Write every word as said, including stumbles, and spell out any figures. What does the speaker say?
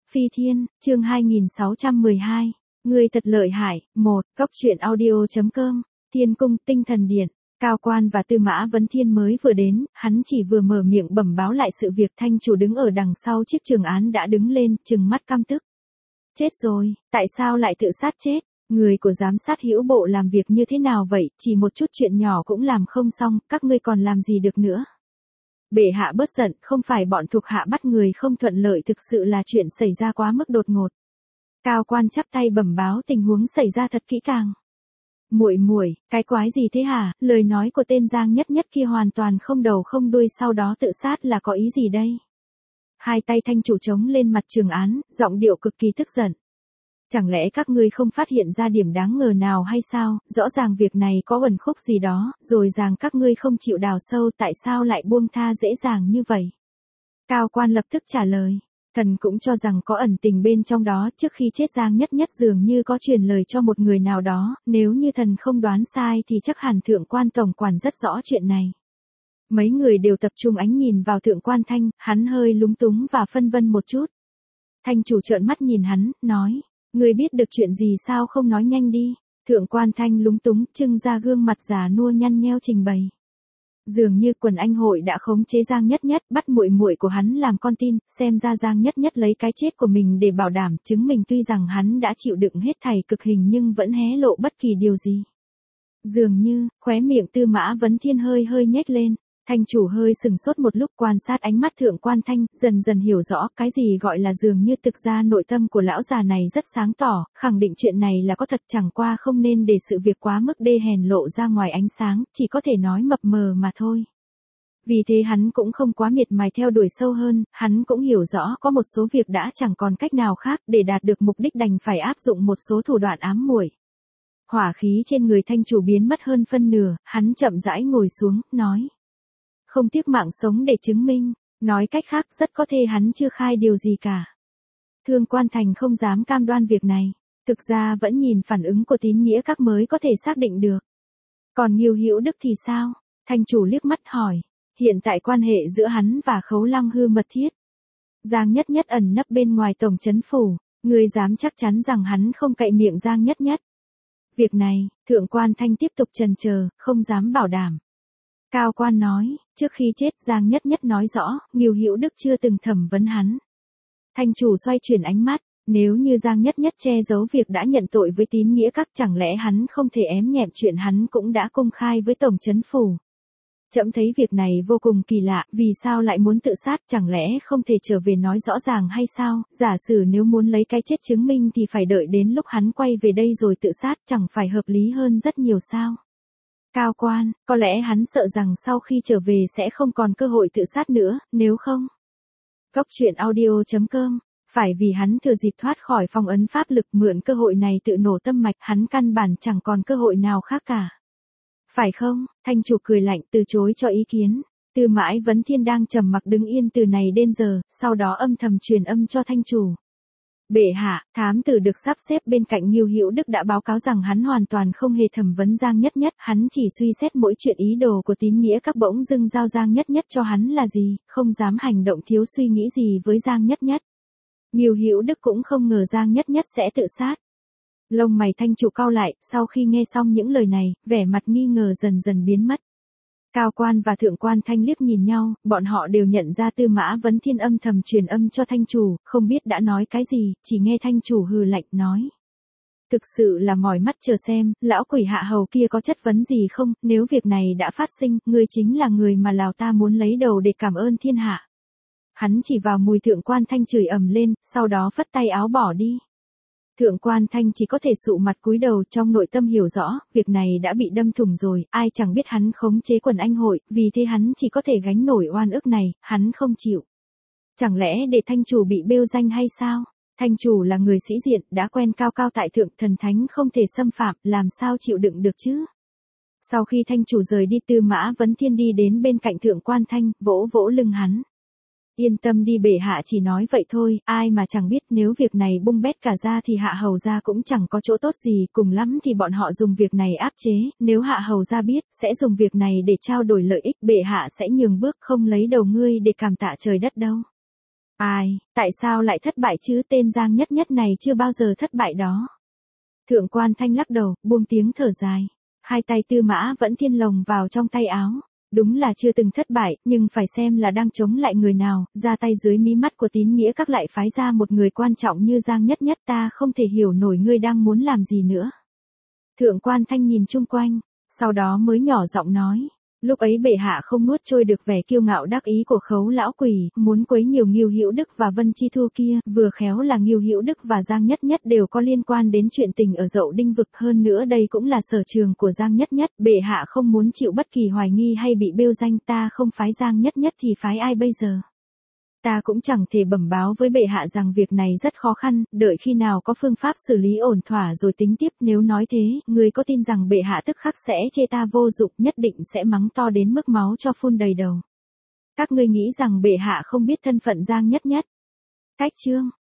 Phi Thiên, chương hai nghìn sáu trăm mười hai. Người thật lợi hại. một. Cốc truyện audio.com. Thiên cung tinh thần điện. Cao Quan và Tư Mã Vấn Thiên mới vừa đến, hắn chỉ vừa mở miệng bẩm báo lại sự việc, thanh chủ đứng ở đằng sau chiếc trường án đã đứng lên, trừng mắt căm tức. Chết rồi, tại sao lại tự sát chết? Người của giám sát hữu bộ làm việc như thế nào vậy, chỉ một chút chuyện nhỏ cũng làm không xong, các ngươi còn làm gì được nữa? Bệ hạ bớt giận, không phải bọn thuộc hạ bắt người không thuận lợi, thực sự là chuyện xảy ra quá mức đột ngột. Cao Quan chắp tay bẩm báo tình huống xảy ra thật kỹ càng. Muội muội, cái quái gì thế hả? Lời nói của tên Giang Nhất Nhất kia hoàn toàn không đầu không đuôi, sau đó tự sát là có ý gì đây? Hai tay thanh chủ chống lên mặt trường án, giọng điệu cực kỳ tức giận. Chẳng lẽ các ngươi không phát hiện ra điểm đáng ngờ nào hay sao? Rõ ràng việc này có uẩn khúc gì đó, rồi rằng các ngươi không chịu đào sâu, tại sao lại buông tha dễ dàng như vậy? Cao Quan lập tức trả lời. Thần cũng cho rằng có ẩn tình bên trong đó, trước khi chết Giang Nhất Nhất dường như có truyền lời cho một người nào đó, nếu như thần không đoán sai thì chắc hẳn Thượng Quan tổng quản rất rõ chuyện này. Mấy người đều tập trung ánh nhìn vào Thượng Quan Thanh, hắn hơi lúng túng và phân vân một chút. Thanh chủ trợn mắt nhìn hắn, nói, ngươi biết được chuyện gì sao không nói nhanh đi? Thượng Quan Thanh lúng túng, trưng ra gương mặt già nua nhăn nheo trình bày. Dường như quần anh hội đã khống chế Giang Nhất Nhất, bắt muội muội của hắn làm con tin, xem ra Giang Nhất Nhất lấy cái chết của mình để bảo đảm chứng minh tuy rằng hắn đã chịu đựng hết thảy cực hình nhưng vẫn hé lộ bất kỳ điều gì. Dường như, khóe miệng Tư Mã Vấn Thiên hơi hơi nhếch lên, thanh chủ hơi sừng sốt một lúc quan sát ánh mắt Thượng Quan Thanh, dần dần hiểu rõ cái gì gọi là dường như, thực ra nội tâm của lão già này rất sáng tỏ, khẳng định chuyện này là có thật, chẳng qua không nên để sự việc quá mức đê hèn lộ ra ngoài ánh sáng, chỉ có thể nói mập mờ mà thôi. Vì thế hắn cũng không quá miệt mài theo đuổi sâu hơn, hắn cũng hiểu rõ có một số việc đã chẳng còn cách nào khác, để đạt được mục đích đành phải áp dụng một số thủ đoạn ám muội. Hỏa khí trên người thanh chủ biến mất hơn phân nửa, hắn chậm rãi ngồi xuống, nói. Không tiếc mạng sống để chứng minh, nói cách khác rất có thể hắn chưa khai điều gì cả. Thương Quan Thành không dám cam đoan việc này, thực ra vẫn nhìn phản ứng của tín nghĩa các mới có thể xác định được. Còn Ngưu Hữu Đức thì sao? Thanh chủ liếc mắt hỏi, hiện tại quan hệ giữa hắn và Khấu Lăng Hư mật thiết. Giang Nhất Nhất ẩn nấp bên ngoài tổng trấn phủ, người dám chắc chắn rằng hắn không cậy miệng Giang Nhất Nhất. Việc này, Thượng Quan Thanh tiếp tục chần chờ, không dám bảo đảm. Cao Quan nói, trước khi chết Giang Nhất Nhất nói rõ, Ngưu Hữu Đức chưa từng thẩm vấn hắn. Thanh chủ xoay chuyển ánh mắt, nếu như Giang Nhất Nhất che giấu việc đã nhận tội với tín nghĩa các, chẳng lẽ hắn không thể ém nhẹm chuyện hắn cũng đã công khai với tổng trấn phủ. Trẫm thấy việc này vô cùng kỳ lạ, vì sao lại muốn tự sát, chẳng lẽ không thể trở về nói rõ ràng hay sao? Giả sử nếu muốn lấy cái chết chứng minh thì phải đợi đến lúc hắn quay về đây rồi tự sát, chẳng phải hợp lý hơn rất nhiều sao? Cao Quan, có lẽ hắn sợ rằng sau khi trở về sẽ không còn cơ hội tự sát nữa, nếu không. Cốc truyện audio.com. Phải vì hắn thừa dịp thoát khỏi phong ấn pháp lực, mượn cơ hội này tự nổ tâm mạch, hắn căn bản chẳng còn cơ hội nào khác cả. Phải không? Thanh chủ cười lạnh, từ chối cho ý kiến. Tư Mã Vấn Thiên đang trầm mặc đứng yên từ này đến giờ, sau đó âm thầm truyền âm cho thanh chủ. Bệ hạ, thám tử được sắp xếp bên cạnh Ngưu Hữu Đức đã báo cáo rằng hắn hoàn toàn không hề thẩm vấn Giang Nhất Nhất, hắn chỉ suy xét mỗi chuyện ý đồ của tín nghĩa các, bỗng dưng giao Giang Nhất Nhất cho hắn là gì, không dám hành động thiếu suy nghĩ gì với Giang Nhất Nhất. Ngưu Hữu Đức cũng không ngờ Giang Nhất Nhất sẽ tự sát. Lông mày thanh chủ cau lại, sau khi nghe xong những lời này, vẻ mặt nghi ngờ dần dần biến mất. Cao Quan và Thượng Quan Thanh liếc nhìn nhau, bọn họ đều nhận ra Tư Mã Vấn Thiên âm thầm truyền âm cho thanh chủ, không biết đã nói cái gì, chỉ nghe thanh chủ hừ lạnh nói. Thực sự là mỏi mắt chờ xem, lão quỷ hạ hầu kia có chất vấn gì không, nếu việc này đã phát sinh, ngươi chính là người mà lão ta muốn lấy đầu để cảm ơn thiên hạ. Hắn chỉ vào mùi Thượng Quan Thanh chửi ầm lên, sau đó phất tay áo bỏ đi. Thượng Quan Thanh chỉ có thể sụ mặt cúi đầu, trong nội tâm hiểu rõ, việc này đã bị đâm thủng rồi, ai chẳng biết hắn khống chế quần anh hội, vì thế hắn chỉ có thể gánh nổi oan ức này, hắn không chịu. Chẳng lẽ để thanh chủ bị bêu danh hay sao? Thanh chủ là người sĩ diện, đã quen cao cao tại thượng, thần thánh không thể xâm phạm, làm sao chịu đựng được chứ? Sau khi thanh chủ rời đi, Tư Mã Vấn Thiên đi đến bên cạnh Thượng Quan Thanh, vỗ vỗ lưng hắn. Yên tâm đi, bệ hạ chỉ nói vậy thôi, ai mà chẳng biết nếu việc này bung bét cả ra thì hạ hầu gia cũng chẳng có chỗ tốt gì, cùng lắm thì bọn họ dùng việc này áp chế, nếu hạ hầu gia biết, sẽ dùng việc này để trao đổi lợi ích, bệ hạ sẽ nhường bước, không lấy đầu ngươi để cảm tạ trời đất đâu. Ai, tại sao lại thất bại chứ, tên Giang Nhất Nhất này chưa bao giờ thất bại đó. Thượng quan Thanh lắc đầu, buông tiếng thở dài. Hai tay Tư Mã Vẫn Thiên lồng vào trong tay áo. Đúng là chưa từng thất bại, nhưng phải xem là đang chống lại người nào, ra tay dưới mí mắt của Tín Nghĩa Các lại phái ra một người quan trọng như Giang Nhất Nhất, ta không thể hiểu nổi ngươi đang muốn làm gì nữa. Thượng quan Thanh nhìn chung quanh, sau đó mới nhỏ giọng nói. Lúc ấy bệ hạ không nuốt trôi được vẻ kiêu ngạo đắc ý của Khấu lão quỷ, muốn quấy nhiều Ngưu Hữu Đức và Vân Chi Thu kia, vừa khéo là Ngưu Hữu Đức và Giang Nhất Nhất đều có liên quan đến chuyện tình ở Dậu Đinh vực, hơn nữa đây cũng là sở trường của Giang Nhất Nhất, bệ hạ không muốn chịu bất kỳ hoài nghi hay bị bêu danh, ta không phái Giang Nhất Nhất thì phái ai bây giờ? Ta cũng chẳng thể bẩm báo với bệ hạ rằng việc này rất khó khăn, đợi khi nào có phương pháp xử lý ổn thỏa rồi tính tiếp, nếu nói thế, người có tin rằng bệ hạ tức khắc sẽ chê ta vô dụng, nhất định sẽ mắng to đến mức máu cho phun đầy đầu. Các ngươi nghĩ rằng bệ hạ không biết thân phận Giang Nhất Nhất? Cách chương